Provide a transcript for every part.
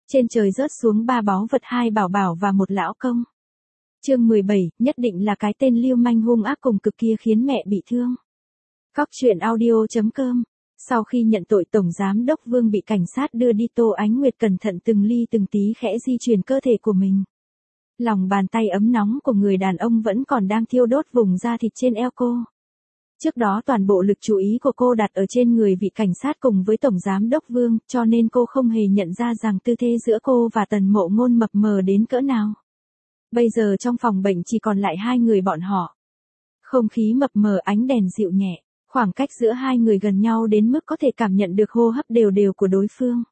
Trên trời rớt xuống 3 báu vật, 2 bảo bảo và 1 lão công. Chương 17, nhất định là cái tên lưu manh hung ác cùng cực kia khiến mẹ bị thương. Cóc truyện audio.com. Sau khi nhận tội, Tổng Giám đốc Vương bị cảnh sát đưa đi. Tô Ánh Nguyệt cẩn thận từng ly từng tí khẽ di chuyển cơ thể của mình. Lòng bàn tay ấm nóng của người đàn ông vẫn còn đang thiêu đốt vùng da thịt trên eo cô. Trước đó toàn bộ lực chú ý của cô đặt ở trên người vị cảnh sát cùng với Tổng Giám đốc Vương, cho nên cô không hề nhận ra rằng tư thế giữa cô và Tần Mộ Ngôn mập mờ đến cỡ nào. Bây giờ trong phòng bệnh chỉ còn lại 2 người bọn họ. Không khí mập mờ, ánh đèn dịu nhẹ, khoảng cách giữa 2 người gần nhau đến mức có thể cảm nhận được hô hấp đều đều của đối phương.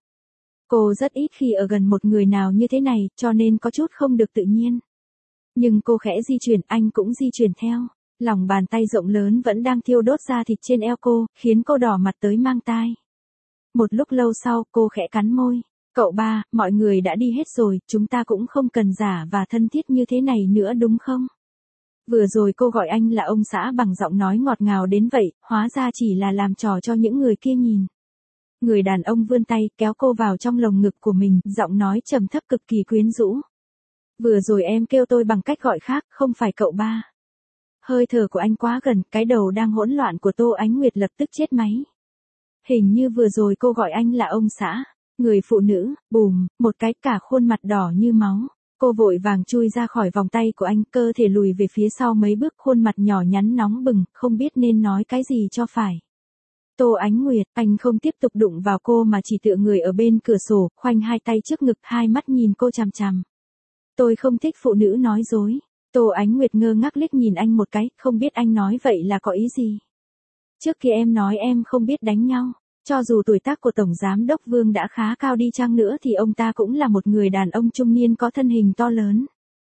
Cô rất ít khi ở gần một người nào như thế này, cho nên có chút không được tự nhiên. Nhưng cô khẽ di chuyển, anh cũng di chuyển theo. Lòng bàn tay rộng lớn vẫn đang thiêu đốt da thịt trên eo cô, khiến cô đỏ mặt tới mang tai. Một lúc lâu sau, cô khẽ cắn môi. Cậu ba, mọi người đã đi hết rồi, chúng ta cũng không cần giả và thân thiết như thế này nữa đúng không? Vừa rồi cô gọi anh là ông xã bằng giọng nói ngọt ngào đến vậy, hóa ra chỉ là làm trò cho những người kia nhìn. Người đàn ông vươn tay, kéo cô vào trong lồng ngực của mình, giọng nói trầm thấp cực kỳ quyến rũ. Vừa rồi em kêu tôi bằng cách gọi khác, không phải cậu ba. Hơi thở của anh quá gần, cái đầu đang hỗn loạn của Tô Ánh Nguyệt lập tức chết máy. Hình như vừa rồi cô gọi anh là ông xã. Người phụ nữ, bùm, một cái, cả khuôn mặt đỏ như máu. Cô vội vàng chui ra khỏi vòng tay của anh, cơ thể lùi về phía sau mấy bước, khuôn mặt nhỏ nhắn nóng bừng, không biết nên nói cái gì cho phải. Tô Ánh Nguyệt, anh không tiếp tục đụng vào cô mà chỉ tựa người ở bên cửa sổ, khoanh 2 tay trước ngực, 2 mắt nhìn cô chằm chằm. Tôi không thích phụ nữ nói dối. Tô Ánh Nguyệt ngơ ngác liếc nhìn anh một cái, không biết anh nói vậy là có ý gì. Trước kia em nói em không biết đánh nhau. Cho dù tuổi tác của Tổng Giám đốc Vương đã khá cao đi chăng nữa thì ông ta cũng là một người đàn ông trung niên có thân hình to lớn.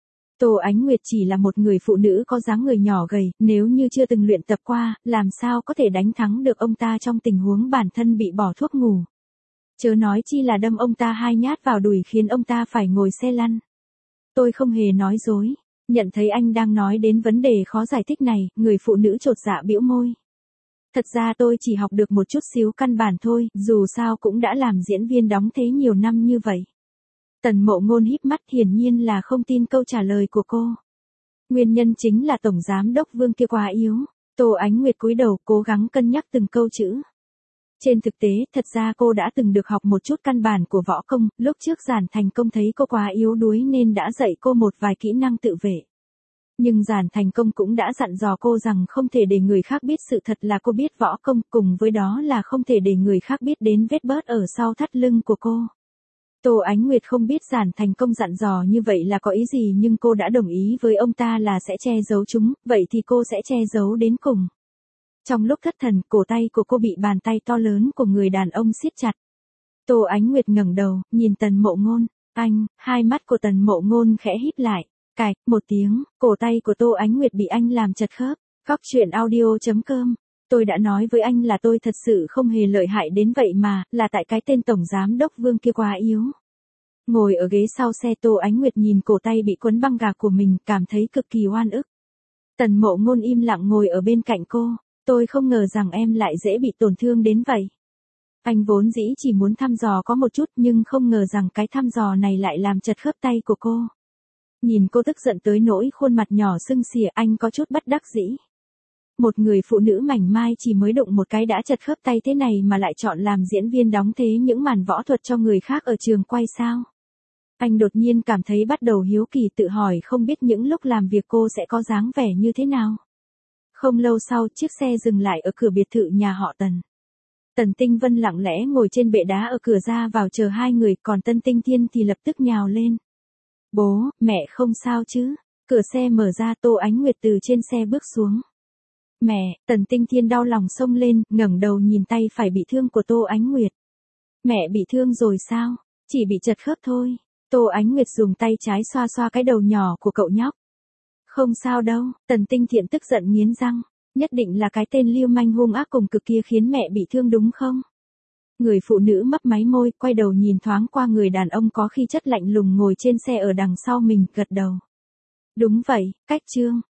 Tô Ánh Nguyệt chỉ là một người phụ nữ có dáng người nhỏ gầy, nếu như chưa từng luyện tập qua, làm sao có thể đánh thắng được ông ta trong tình huống bản thân bị bỏ thuốc ngủ. Chớ nói chi là đâm ông ta 2 nhát vào đùi khiến ông ta phải ngồi xe lăn. Tôi không hề nói dối. Nhận thấy anh đang nói đến vấn đề khó giải thích này, người phụ nữ chột dạ bĩu môi. Thật ra tôi chỉ học được một chút xíu căn bản thôi, dù sao cũng đã làm diễn viên đóng thế nhiều năm như vậy. Tần Mộ Ngôn híp mắt, hiển nhiên là không tin câu trả lời của cô. Nguyên nhân chính là Tổng Giám đốc Vương kia quá yếu. Tô Ánh Nguyệt cúi đầu, cố gắng cân nhắc từng câu chữ. Trên thực tế, thật ra cô đã từng được học một chút căn bản của võ công, lúc trước Giản Thành Công thấy cô quá yếu đuối nên đã dạy cô một vài kỹ năng tự vệ. Nhưng Giản Thành Công cũng đã dặn dò cô rằng không thể để người khác biết sự thật là cô biết võ công, cùng với đó là không thể để người khác biết đến vết bớt ở sau thắt lưng của cô. Tô Ánh Nguyệt không biết Giản Thành Công dặn dò như vậy là có ý gì, nhưng cô đã đồng ý với ông ta là sẽ che giấu chúng, vậy thì cô sẽ che giấu đến cùng. Trong lúc thất thần, cổ tay của cô bị bàn tay to lớn của người đàn ông siết chặt. Tô Ánh Nguyệt ngẩng đầu, nhìn Tần Mộ Ngôn. Anh, 2 mắt của Tần Mộ Ngôn khẽ híp lại. Cạch, một tiếng, cổ tay của Tô Ánh Nguyệt bị anh làm chật khớp. Cóc truyện audio.com. Tôi đã nói với anh là tôi thật sự không hề lợi hại đến vậy mà, là tại cái tên Tổng Giám đốc Vương kia quá yếu. Ngồi ở ghế sau xe, Tô Ánh Nguyệt nhìn cổ tay bị quấn băng gạc của mình, cảm thấy cực kỳ oan ức. Tần Mộ Ngôn im lặng ngồi ở bên cạnh cô. Tôi không ngờ rằng em lại dễ bị tổn thương đến vậy. Anh vốn dĩ chỉ muốn thăm dò có một chút, nhưng không ngờ rằng cái thăm dò này lại làm chật khớp tay của cô. Nhìn cô tức giận tới nỗi khuôn mặt nhỏ sưng xỉa, anh có chút bất đắc dĩ. Một người phụ nữ mảnh mai chỉ mới đụng một cái đã chật khớp tay thế này mà lại chọn làm diễn viên đóng thế những màn võ thuật cho người khác ở trường quay sao? Anh đột nhiên cảm thấy bắt đầu hiếu kỳ, tự hỏi không biết những lúc làm việc cô sẽ có dáng vẻ như thế nào. Không lâu sau, chiếc xe dừng lại ở cửa biệt thự nhà họ Tần. Tần Tinh Vân lặng lẽ ngồi trên bệ đá ở cửa ra vào chờ 2 người, còn Tân Tinh Thiên thì lập tức nhào lên. Bố, mẹ không sao chứ? Cửa xe mở ra, Tô Ánh Nguyệt từ trên xe bước xuống. Mẹ, Tần Tinh Thiên đau lòng xông lên, ngẩng đầu nhìn tay phải bị thương của Tô Ánh Nguyệt. Mẹ bị thương rồi sao? Chỉ bị chật khớp thôi. Tô Ánh Nguyệt dùng tay trái xoa xoa cái đầu nhỏ của cậu nhóc. Không sao đâu, Tần Tinh Thiện tức giận nghiến răng. Nhất định là cái tên lưu manh hung ác cùng cực kia khiến mẹ bị thương đúng không? Người phụ nữ mấp máy môi, quay đầu nhìn thoáng qua người đàn ông có khí chất lạnh lùng ngồi trên xe ở đằng sau mình, gật đầu. Đúng vậy, cách chương.